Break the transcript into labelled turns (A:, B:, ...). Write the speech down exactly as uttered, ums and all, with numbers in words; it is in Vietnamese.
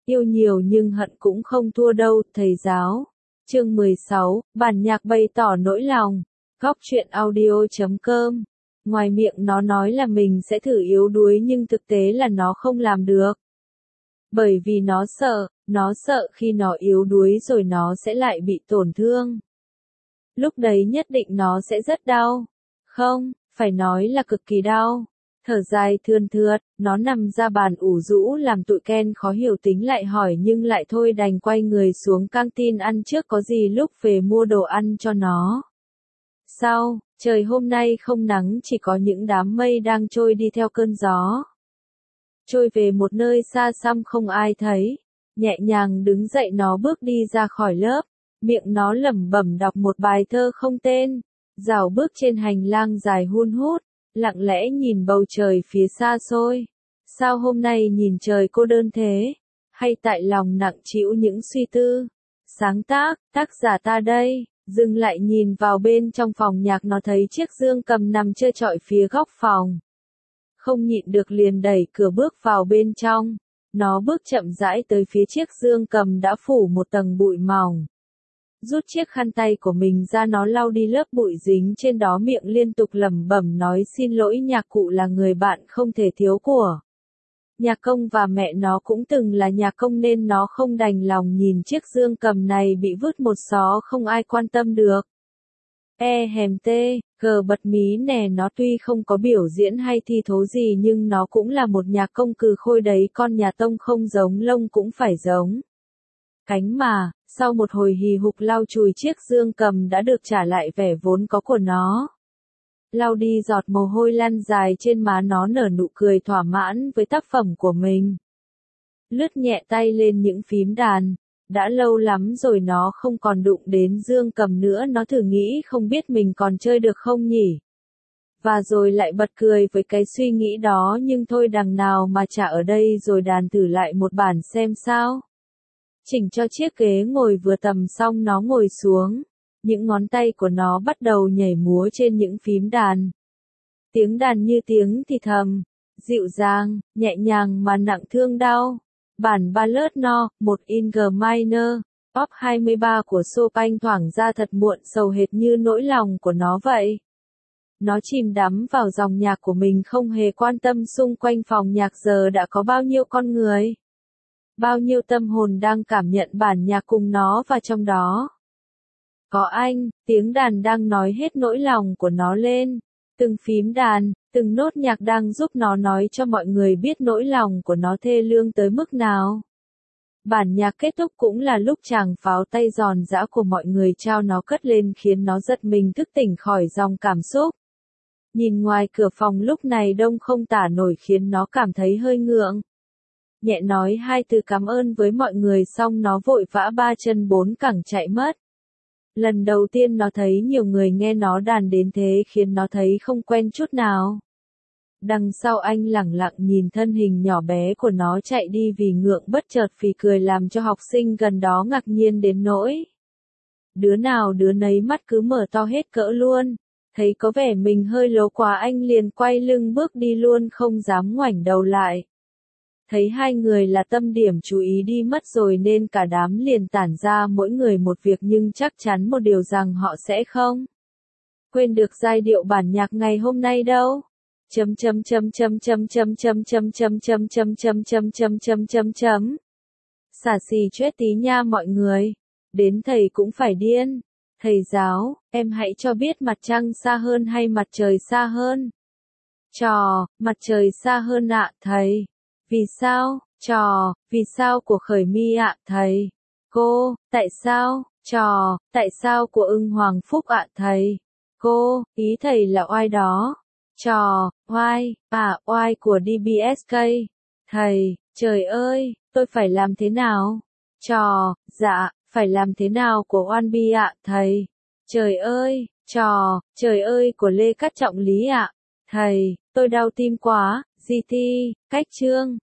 A: Yêu nhiều nhưng hận cũng không thua đâu, thầy giáo. Chương mười sáu, bản nhạc bày tỏ nỗi lòng. Góc truyện audio chấm com. Ngoài miệng nó nói là mình sẽ thử yếu đuối nhưng thực tế là nó không làm được. Bởi vì nó sợ, nó sợ khi nó yếu đuối rồi nó sẽ lại bị tổn thương. Lúc đấy nhất định nó sẽ rất đau. Không, phải nói là cực kỳ đau. Thở dài thườn thượt, nó nằm ra bàn ủ rũ làm tụi Ken khó hiểu tính lại hỏi nhưng lại thôi đành quay người xuống căng tin ăn trước có gì lúc về mua đồ ăn cho nó. Sao, trời hôm nay không nắng chỉ có những đám mây đang trôi đi theo cơn gió. Trôi về một nơi xa xăm không ai thấy. Nhẹ nhàng đứng dậy nó bước đi ra khỏi lớp, miệng nó lẩm bẩm đọc một bài thơ không tên, dạo bước trên hành lang dài hun hút, lặng lẽ nhìn bầu trời phía xa xôi. Sao hôm nay nhìn trời cô đơn thế? Hay tại lòng nặng trĩu những suy tư? Sáng tác, tác giả ta đây. Dừng lại nhìn vào bên trong phòng nhạc nó thấy chiếc dương cầm nằm trơ trọi phía góc phòng. Không nhịn được liền đẩy cửa bước vào bên trong. Nó bước chậm rãi tới phía chiếc dương cầm đã phủ một tầng bụi mỏng. Rút chiếc khăn tay của mình ra nó lau đi lớp bụi dính trên đó, miệng liên tục lẩm bẩm nói xin lỗi nhạc cụ là người bạn không thể thiếu của. Nhạc công và mẹ nó cũng từng là nhạc công nên nó không đành lòng nhìn chiếc dương cầm này bị vứt một xó không ai quan tâm được. E hèm tê, gờ bật mí nè, nó tuy không có biểu diễn hay thi thố gì nhưng nó cũng là một nhạc công cừ khôi đấy, con nhà tông không giống lông cũng phải giống cánh mà. Sau một hồi hì hục lau chùi, chiếc dương cầm đã được trả lại vẻ vốn có của nó. Lau đi giọt mồ hôi lăn dài trên má, nó nở nụ cười thỏa mãn với tác phẩm của mình. Lướt nhẹ tay lên những phím đàn. Đã lâu lắm rồi nó không còn đụng đến dương cầm nữa, nó thử nghĩ không biết mình còn chơi được không nhỉ. Và rồi lại bật cười với cái suy nghĩ đó, nhưng thôi đằng nào mà chả ở đây rồi, đàn thử lại một bản xem sao. Chỉnh cho chiếc ghế ngồi vừa tầm xong nó ngồi xuống. Những ngón tay của nó bắt đầu nhảy múa trên những phím đàn. Tiếng đàn như tiếng thì thầm, dịu dàng, nhẹ nhàng mà nặng thương đau. Bản ballad no, một in G minor, op hai mươi ba của Chopin thoảng ra thật muộn, sầu hệt như nỗi lòng của nó vậy. Nó chìm đắm vào dòng nhạc của mình, không hề quan tâm xung quanh phòng nhạc giờ đã có bao nhiêu con người. Bao nhiêu tâm hồn đang cảm nhận bản nhạc cùng nó, và trong đó có anh. Tiếng đàn đang nói hết nỗi lòng của nó lên. Từng phím đàn, từng nốt nhạc đang giúp nó nói cho mọi người biết nỗi lòng của nó thê lương tới mức nào. Bản nhạc kết thúc cũng là lúc tràng pháo tay giòn giã của mọi người trao nó cất lên khiến nó giật mình thức tỉnh khỏi dòng cảm xúc. Nhìn ngoài cửa phòng lúc này đông không tả nổi khiến nó cảm thấy hơi ngượng. Nhẹ nói hai từ cảm ơn với mọi người xong nó vội vã ba chân bốn cẳng chạy mất. Lần đầu tiên nó thấy nhiều người nghe nó đàn đến thế khiến nó thấy không quen chút nào. Đằng sau anh lẳng lặng nhìn thân hình nhỏ bé của nó chạy đi vì ngượng, bất chợt phì cười làm cho học sinh gần đó ngạc nhiên đến nỗi đứa nào đứa nấy mắt cứ mở to hết cỡ luôn. Thấy có vẻ mình hơi lố quá anh liền quay lưng bước đi luôn, không dám ngoảnh đầu lại. Thấy hai người là tâm điểm chú ý đi mất rồi nên cả đám liền tản ra mỗi người một việc, nhưng chắc chắn một điều rằng họ sẽ không quên được giai điệu bản nhạc ngày hôm nay đâu. Chấm chấm chấm chấm chấm chấm chấm chấm chấm chấm chấm chấm chấm chấm chấm chấm chấm. Xả xì chết tí nha mọi người. Đến thầy cũng phải điên. Thầy giáo, em hãy cho biết mặt trăng xa hơn hay mặt trời xa hơn? Trò, mặt trời xa hơn ạ thầy. Vì sao? Trò, vì sao của Khởi My ạ thầy. Cô, tại sao? Trò, tại sao của Ưng Hoàng Phúc ạ thầy. Cô, ý thầy là oai đó. Trò, oai, à oai của đê bê ét ca. Thầy, trời ơi, tôi phải làm thế nào? Trò, dạ, phải làm thế nào của Oan Bi ạ thầy. Trời ơi, trò, trời ơi của Lê Cát Trọng Lý ạ. Thầy, tôi đau tim quá. giê tê, cách chương.